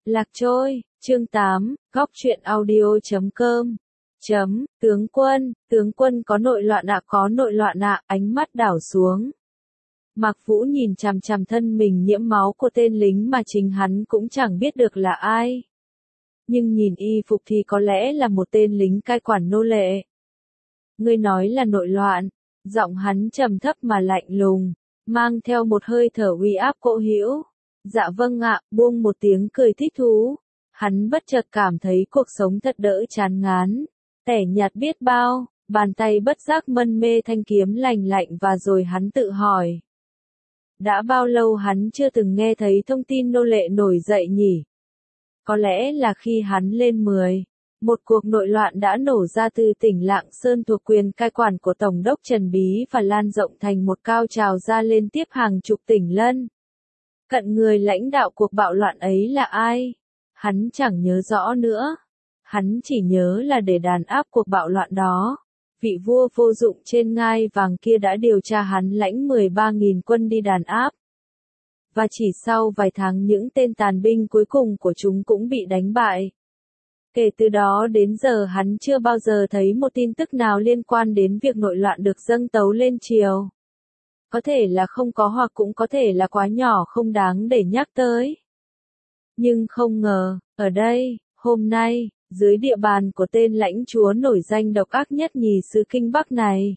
Lạc trôi, chương 8, góc truyện audio.com. Tướng quân có nội loạn ạ, có nội loạn ạ, ánh mắt đảo xuống. Mạc Vũ nhìn chằm chằm thân mình nhiễm máu của tên lính mà chính hắn cũng chẳng biết được là ai. Nhưng nhìn y phục thì có lẽ là một tên lính cai quản nô lệ. Ngươi nói là nội loạn, giọng hắn trầm thấp mà lạnh lùng, mang theo một hơi thở uy áp cỗ hữu. Dạ vâng ạ, buông một tiếng cười thích thú. Hắn bất chợt cảm thấy cuộc sống thật đỡ chán ngán, tẻ nhạt biết bao, bàn tay bất giác mân mê thanh kiếm lành lạnh và rồi hắn tự hỏi. Đã bao lâu hắn chưa từng nghe thấy thông tin nô lệ nổi dậy nhỉ? Có lẽ là khi hắn lên 10, một cuộc nội loạn đã nổ ra từ tỉnh Lạng Sơn thuộc quyền cai quản của Tổng đốc Trần Bí và lan rộng thành một cao trào ra lên tiếp hàng chục tỉnh lân. Cận người lãnh đạo cuộc bạo loạn ấy là ai? Hắn chẳng nhớ rõ nữa. Hắn chỉ nhớ là để đàn áp cuộc bạo loạn đó, vị vua vô dụng trên ngai vàng kia đã điều tra hắn lãnh 13.000 quân đi đàn áp. Và chỉ sau vài tháng những tên tàn binh cuối cùng của chúng cũng bị đánh bại. Kể từ đó đến giờ hắn chưa bao giờ thấy một tin tức nào liên quan đến việc nội loạn được dâng tấu lên triều. Có thể là không có hoặc cũng có thể là quá nhỏ không đáng để nhắc tới. Nhưng không ngờ, ở đây, hôm nay, dưới địa bàn của tên lãnh chúa nổi danh độc ác nhất nhì xứ Kinh Bắc này,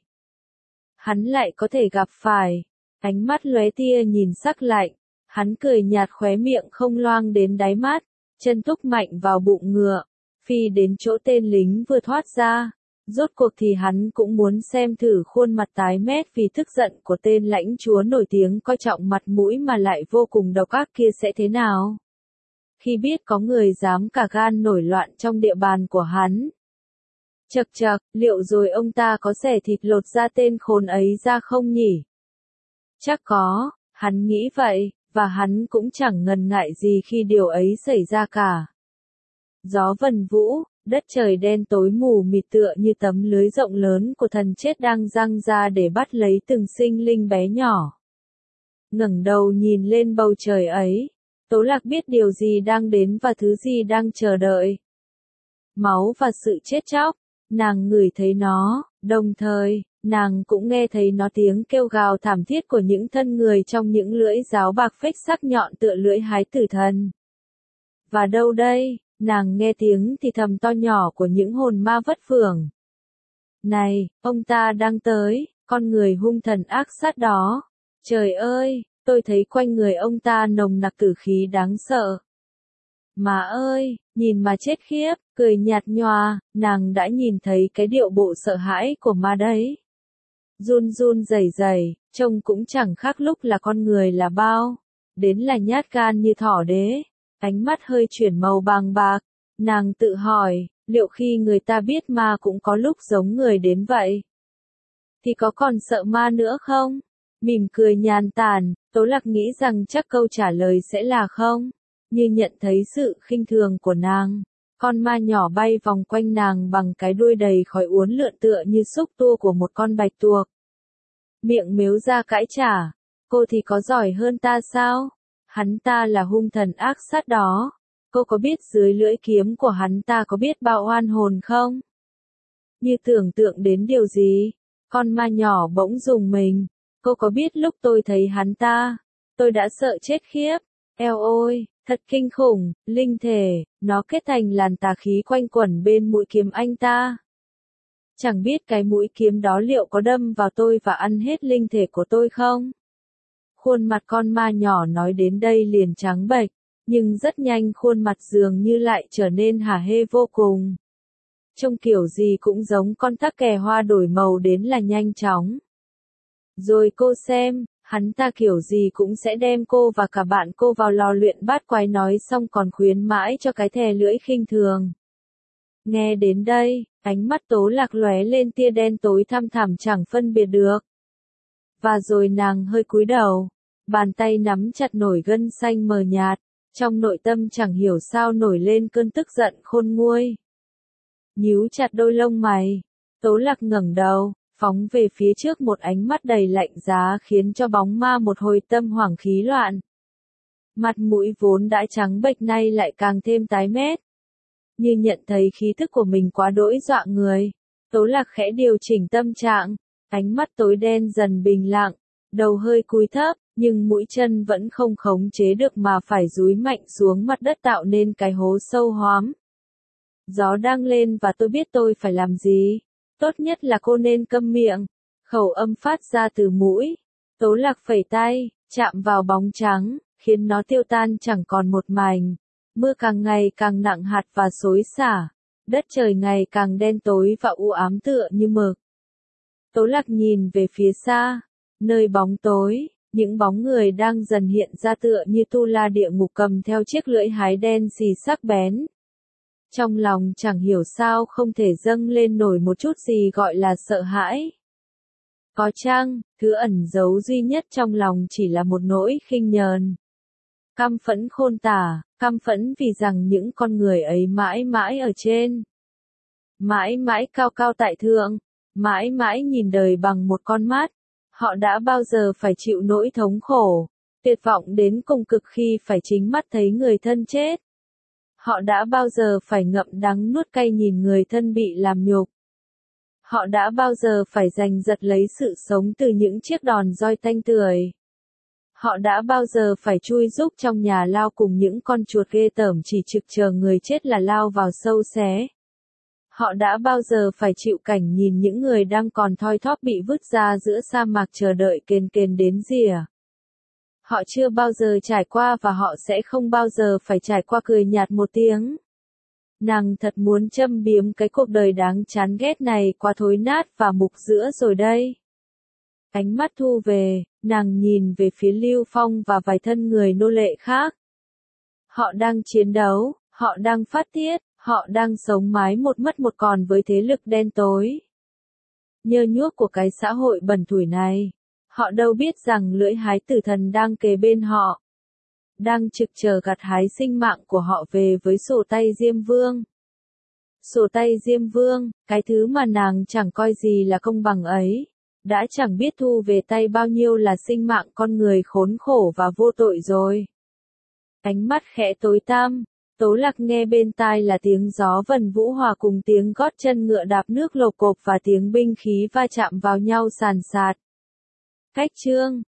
hắn lại có thể gặp phải. Ánh mắt lóe tia nhìn sắc lạnh, hắn cười nhạt khóe miệng không loang đến đáy mắt, chân thúc mạnh vào bụng ngựa, phi đến chỗ tên lính vừa thoát ra. Rốt cuộc thì hắn cũng muốn xem thử khuôn mặt tái mét vì tức giận của tên lãnh chúa nổi tiếng coi trọng mặt mũi mà lại vô cùng độc ác kia sẽ thế nào. Khi biết có người dám cả gan nổi loạn trong địa bàn của hắn. Chậc chậc, liệu rồi ông ta có xẻ thịt lột da tên khốn ấy ra không nhỉ? Chắc có, hắn nghĩ vậy, và hắn cũng chẳng ngần ngại gì khi điều ấy xảy ra cả. Gió vần vũ, đất trời đen tối mù mịt tựa như tấm lưới rộng lớn của thần chết đang giăng ra để bắt lấy từng sinh linh bé nhỏ. Ngẩng đầu nhìn lên bầu trời ấy, Tố Lạc biết điều gì đang đến và thứ gì đang chờ đợi. Máu và sự chết chóc, nàng ngửi thấy nó, đồng thời, nàng cũng nghe thấy nó tiếng kêu gào thảm thiết của những thân người trong những lưỡi giáo bạc phách sắc nhọn tựa lưỡi hái tử thần. Và đâu đây? Nàng nghe tiếng thì thầm to nhỏ của những hồn ma vất phưởng. Này, ông ta đang tới, con người hung thần ác sát đó. Trời ơi, tôi thấy quanh người ông ta nồng nặc tử khí đáng sợ. Má ơi, nhìn mà chết khiếp, cười nhạt nhòa, nàng đã nhìn thấy cái điệu bộ sợ hãi của ma đấy. Run run rẩy rẩy, trông cũng chẳng khác lúc là con người là bao, đến là nhát gan như thỏ đế. Ánh mắt hơi chuyển màu bàng bạc, nàng tự hỏi, liệu khi người ta biết ma cũng có lúc giống người đến vậy, thì có còn sợ ma nữa không? Mỉm cười nhàn tản, Tố Lạc nghĩ rằng chắc câu trả lời sẽ là không. Như nhận thấy sự khinh thường của nàng, con ma nhỏ bay vòng quanh nàng bằng cái đuôi đầy khói uốn lượn tựa như xúc tua của một con bạch tuộc. Miệng mếu ra cãi trả, cô thì có giỏi hơn ta sao? Hắn ta là hung thần ác sát đó. Cô có biết dưới lưỡi kiếm của hắn ta có biết bao oan hồn không? Như tưởng tượng đến điều gì? Con ma nhỏ bỗng rùng mình. Cô có biết lúc tôi thấy hắn ta, tôi đã sợ chết khiếp. Eo ôi, thật kinh khủng, linh thể, nó kết thành làn tà khí quanh quẩn bên mũi kiếm anh ta. Chẳng biết cái mũi kiếm đó liệu có đâm vào tôi và ăn hết linh thể của tôi không? Khuôn mặt con ma nhỏ nói đến đây liền trắng bệch, nhưng rất nhanh khuôn mặt dường như lại trở nên hả hê vô cùng. Trông kiểu gì cũng giống con tắc kè hoa đổi màu đến là nhanh chóng. Rồi cô xem, hắn ta kiểu gì cũng sẽ đem cô và cả bạn cô vào lò luyện bát quái nói xong còn khuyến mãi cho cái thè lưỡi khinh thường. Nghe đến đây, ánh mắt Tố Lạc lóe lên tia đen tối thăm thẳm chẳng phân biệt được. Và rồi nàng hơi cúi đầu, bàn tay nắm chặt nổi gân xanh mờ nhạt, trong nội tâm chẳng hiểu sao nổi lên cơn tức giận khôn nguôi. Nhíu chặt đôi lông mày, Tố Lạc ngẩng đầu, phóng về phía trước một ánh mắt đầy lạnh giá khiến cho bóng ma một hồi tâm hoảng khí loạn. Mặt mũi vốn đã trắng bệch nay lại càng thêm tái mét. Như nhận thấy khí thức của mình quá đỗi dọa người. Tố Lạc khẽ điều chỉnh tâm trạng, ánh mắt tối đen dần bình lặng, đầu hơi cúi thấp, nhưng mũi chân vẫn không khống chế được mà phải dúi mạnh xuống mặt đất tạo nên cái hố sâu hoắm. Gió đang lên và tôi biết tôi phải làm gì. Tốt nhất là cô nên câm miệng. Khẩu âm phát ra từ mũi. Tố Lạc phẩy tay, chạm vào bóng trắng, khiến nó tiêu tan chẳng còn một mảnh. Mưa càng ngày càng nặng hạt và xối xả. Đất trời ngày càng đen tối và u ám tựa như mực. Tố Lạc nhìn về phía xa, nơi bóng tối, những bóng người đang dần hiện ra tựa như tu la địa ngục cầm theo chiếc lưỡi hái đen xì sắc bén. Trong lòng chẳng hiểu sao không thể dâng lên nổi một chút gì gọi là sợ hãi. Có chăng, thứ ẩn giấu duy nhất trong lòng chỉ là một nỗi khinh nhờn. Căm phẫn khôn tả, căm phẫn vì rằng những con người ấy mãi mãi ở trên. Mãi mãi cao cao tại thượng, mãi mãi nhìn đời bằng một con mắt. Họ đã bao giờ phải chịu nỗi thống khổ, tuyệt vọng đến cùng cực khi phải chính mắt thấy người thân chết. Họ đã bao giờ phải ngậm đắng nuốt cay nhìn người thân bị làm nhục. Họ đã bao giờ phải giành giật lấy sự sống từ những chiếc đòn roi tanh tưởi. Họ đã bao giờ phải chui rúc trong nhà lao cùng những con chuột ghê tởm chỉ trực chờ người chết là lao vào sâu xé. Họ đã bao giờ phải chịu cảnh nhìn những người đang còn thoi thóp bị vứt ra giữa sa mạc chờ đợi kền kền đến rỉa. Họ chưa bao giờ trải qua và họ sẽ không bao giờ phải trải qua cười nhạt một tiếng. Nàng thật muốn châm biếm cái cuộc đời đáng chán ghét này quá thối nát và mục giữa rồi đây. Ánh mắt thu về, nàng nhìn về phía Lưu Phong và vài thân người nô lệ khác. Họ đang chiến đấu, họ đang phát tiết, họ đang sống mái một mất một còn với thế lực đen tối. Nhơ nhuốc của cái xã hội bẩn thỉu này. Họ đâu biết rằng lưỡi hái tử thần đang kề bên họ. Đang trực chờ gặt hái sinh mạng của họ về với sổ tay Diêm Vương. Sổ tay Diêm Vương, cái thứ mà nàng chẳng coi gì là công bằng ấy, đã chẳng biết thu về tay bao nhiêu là sinh mạng con người khốn khổ và vô tội rồi. Ánh mắt khẽ tối tăm, Tố Lạc nghe bên tai là tiếng gió vần vũ hòa cùng tiếng gót chân ngựa đạp nước lộp cộp và tiếng binh khí va chạm vào nhau sàn sạt. Cách chương